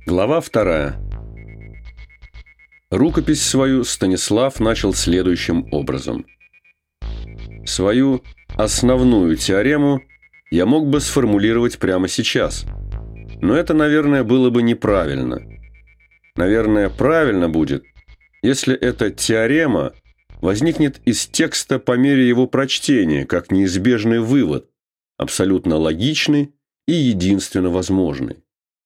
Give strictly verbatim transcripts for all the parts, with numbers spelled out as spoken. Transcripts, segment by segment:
Глава вторая. Рукопись свою Станислав начал следующим образом. Свою основную теорему я мог бы сформулировать прямо сейчас. Но это, наверное, было бы неправильно. Наверное, правильно будет, если эта теорема возникнет из текста по мере его прочтения, как неизбежный вывод, абсолютно логичный и единственно возможный.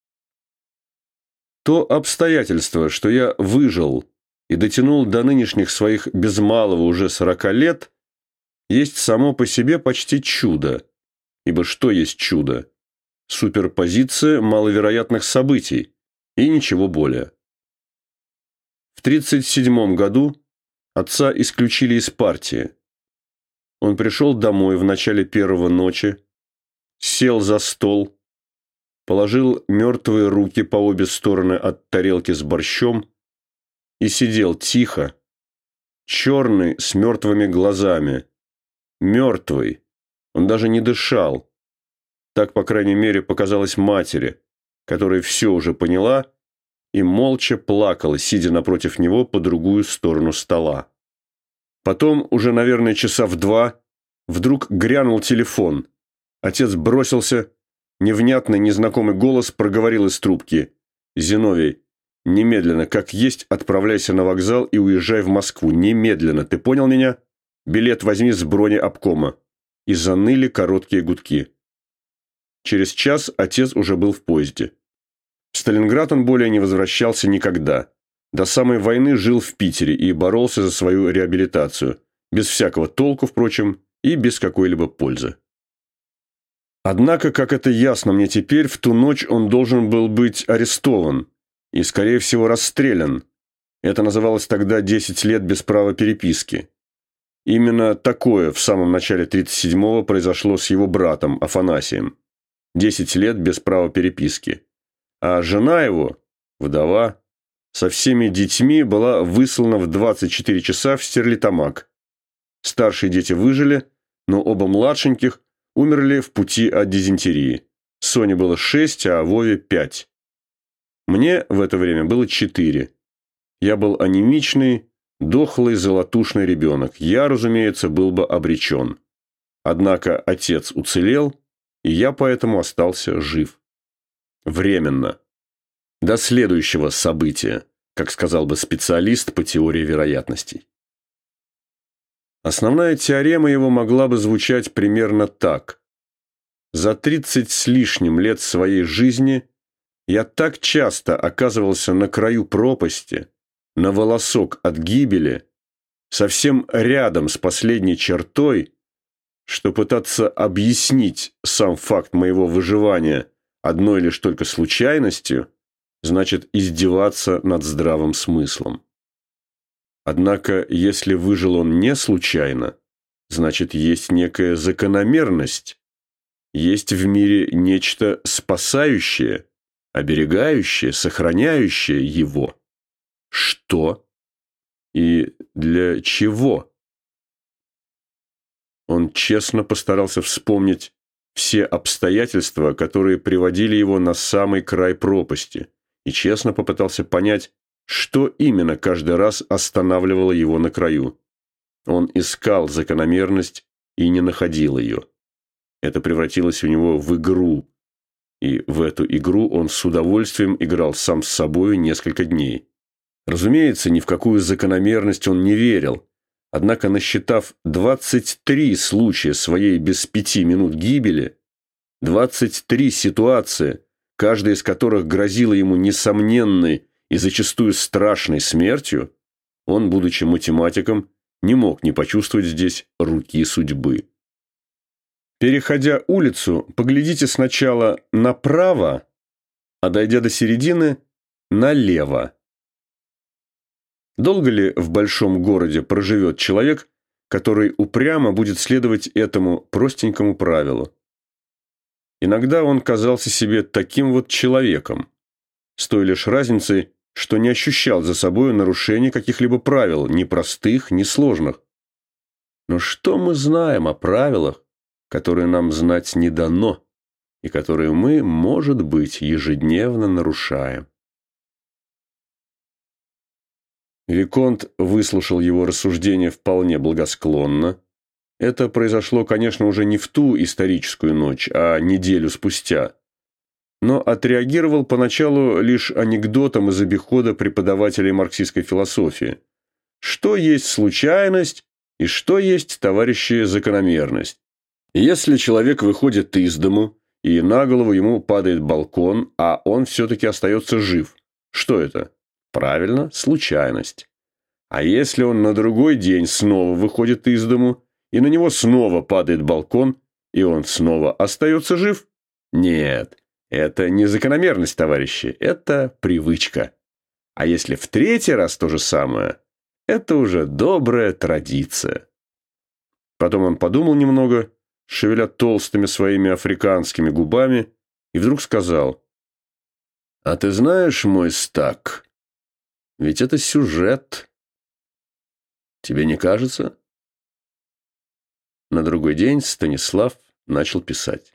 То обстоятельство, что я выжил и дотянул до нынешних своих без малого уже сорока лет, есть само по себе почти чудо. Ибо что есть чудо? Суперпозиция маловероятных событий и ничего более. В тридцать седьмом году отца исключили из партии. Он пришел домой в начале первого ночи, сел за стол, положил мертвые руки по обе стороны от тарелки с борщом и сидел тихо, черный, с мертвыми глазами. Мертвый. Он даже не дышал. Так, по крайней мере, показалось матери, которая все уже поняла и молча плакала, сидя напротив него по другую сторону стола. Потом, уже, наверное, часа в два, вдруг грянул телефон. Отец бросился. Невнятный, незнакомый голос проговорил из трубки. «Зиновий, немедленно, как есть, отправляйся на вокзал и уезжай в Москву. Немедленно, ты понял меня? Билет возьми с бронеобкома». И заныли короткие гудки. Через час отец уже был в поезде. В Сталинград он более не возвращался никогда. До самой войны жил в Питере и боролся за свою реабилитацию. Без всякого толку, впрочем, и без какой-либо пользы. Однако, как это ясно мне теперь, в ту ночь он должен был быть арестован и, скорее всего, расстрелян. Это называлось тогда десять лет без права переписки. Именно такое в самом начале тридцать седьмого произошло с его братом Афанасием. десять лет без права переписки. А жена его, вдова, со всеми детьми была выслана в двадцать четыре часа в Стерлитамак. Старшие дети выжили, но оба младшеньких умерли в пути от дизентерии. Соне было шесть, а Вове пять. Мне в это время было четыре. Я был анемичный, дохлый, золотушный ребенок. Я, разумеется, был бы обречен. Однако отец уцелел, и я поэтому остался жив. Временно. До следующего события, как сказал бы специалист по теории вероятностей. Основная теорема его могла бы звучать примерно так. За тридцать с лишним лет своей жизни я так часто оказывался на краю пропасти, на волосок от гибели, совсем рядом с последней чертой, что пытаться объяснить сам факт моего выживания одной лишь только случайностью, значит издеваться над здравым смыслом. Однако, если выжил он не случайно, значит, есть некая закономерность, есть в мире нечто спасающее, оберегающее, сохраняющее его. Что? И для чего? Он честно постарался вспомнить все обстоятельства, которые приводили его на самый край пропасти, и честно попытался понять, что именно каждый раз останавливало его на краю. Он искал закономерность и не находил ее. Это превратилось у него в игру, и в эту игру он с удовольствием играл сам с собой несколько дней. Разумеется, ни в какую закономерность он не верил, однако, насчитав двадцать три случая своей без пяти минут гибели, двадцать три ситуации, каждая из которых грозила ему несомненной и зачастую страшной смертью, он, будучи математиком, не мог не почувствовать здесь руки судьбы. Переходя улицу, поглядите сначала направо, а дойдя до середины, налево. Долго ли в большом городе проживет человек, который упрямо будет следовать этому простенькому правилу? Иногда он казался себе таким вот человеком, с той лишь разницей, что не ощущал за собой нарушения каких-либо правил, ни простых, ни сложных. Но что мы знаем о правилах, которые нам знать не дано, и которые мы, может быть, ежедневно нарушаем? Виконт выслушал его рассуждения вполне благосклонно. Это произошло, конечно, уже не в ту историческую ночь, а неделю спустя. Но отреагировал поначалу лишь анекдотом из обихода преподавателей марксистской философии. Что есть случайность и что есть, товарищи, закономерность? Если человек выходит из дому, и на голову ему падает балкон, а он все-таки остается жив, что это? Правильно, случайность. А если он на другой день снова выходит из дому, и на него снова падает балкон, и он снова остается жив? Нет, это не закономерность, товарищи, это привычка. А если в третий раз то же самое, это уже добрая традиция. Потом он подумал немного, шевеля толстыми своими африканскими губами, и вдруг сказал: «А ты знаешь, мой Стак, ведь это сюжет. Тебе не кажется?» На другой день Станислав начал писать.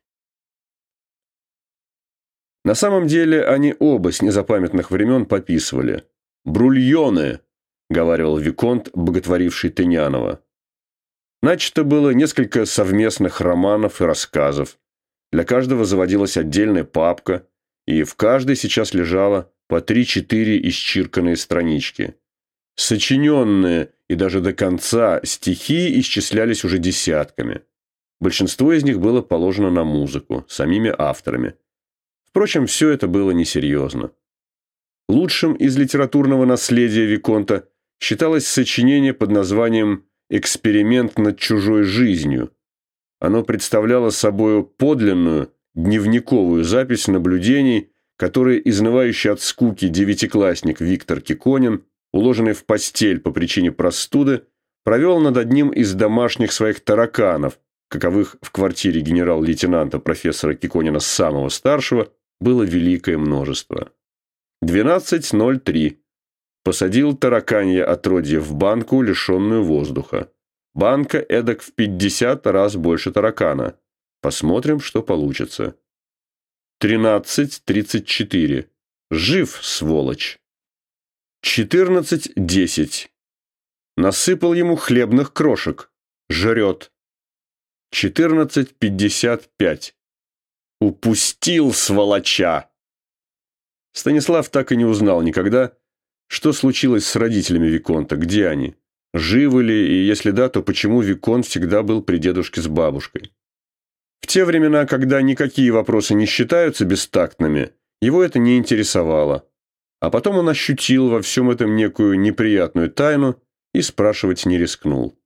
На самом деле они оба с незапамятных времен пописывали. «Брульоны», — говаривал виконт, боготворивший Тынянова. Начато было несколько совместных романов и рассказов. Для каждого заводилась отдельная папка, и в каждой сейчас лежало по три-четыре исчирканные странички. Сочиненные и даже до конца стихи исчислялись уже десятками. Большинство из них было положено на музыку, самими авторами. Впрочем, все это было несерьезно. Лучшим из литературного наследия виконта считалось сочинение под названием «Эксперимент над чужой жизнью». Оно представляло собою подлинную, дневниковую запись наблюдений, которые изнывающий от скуки девятиклассник Виктор Киконин, уложенный в постель по причине простуды, провел над одним из домашних своих тараканов, каковых в квартире генерал-лейтенанта профессора Киконина самого старшего было великое множество. двенадцать ноль три. Посадил тараканье отродье в банку, лишенную воздуха. Банка эдак в пятьдесят раз больше таракана. Посмотрим, что получится. тринадцать тридцать четыре. Жив, сволочь. четырнадцать десять. Насыпал ему хлебных крошек. Жрет. четырнадцать пятьдесят пять. Упустил, сволоча. Станислав так и не узнал никогда, что случилось с родителями виконта, где они, живы ли, и если да, то почему виконт всегда был при дедушке с бабушкой. В те времена, когда никакие вопросы не считаются бестактными, его это не интересовало. А потом он ощутил во всем этом некую неприятную тайну и спрашивать не рискнул.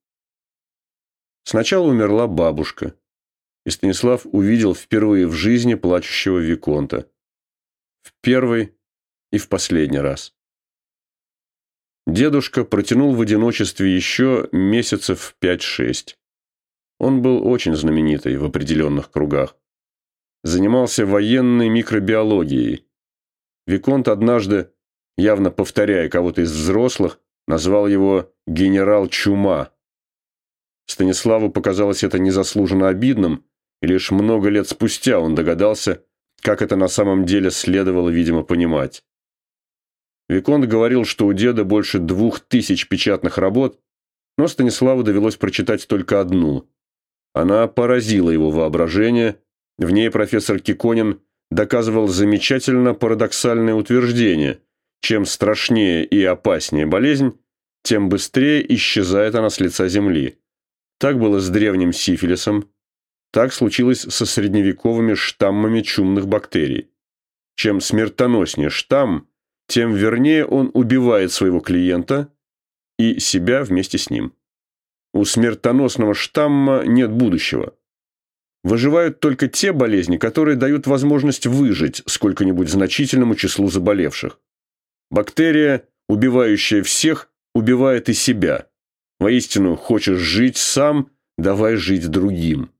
Сначала умерла бабушка, и Станислав увидел впервые в жизни плачущего виконта. В первый и в последний раз. Дедушка протянул в одиночестве еще месяцев пять-шесть. Он был очень знаменитый в определенных кругах. Занимался военной микробиологией. Виконт однажды, явно повторяя кого-то из взрослых, назвал его «генерал Чума». Станиславу показалось это незаслуженно обидным, и лишь много лет спустя он догадался, как это на самом деле следовало, видимо, понимать. Виконт говорил, что у деда больше двух тысяч печатных работ, но Станиславу довелось прочитать только одну. Она поразила его воображение. В ней профессор Киконин доказывал замечательно парадоксальное утверждение: чем страшнее и опаснее болезнь, тем быстрее исчезает она с лица земли. Так было с древним сифилисом, так случилось со средневековыми штаммами чумных бактерий. Чем смертоноснее штамм, тем вернее он убивает своего клиента и себя вместе с ним. У смертоносного штамма нет будущего. Выживают только те болезни, которые дают возможность выжить сколько-нибудь значительному числу заболевших. Бактерия, убивающая всех, убивает и себя. Воистину, хочешь жить сам, давай жить другим.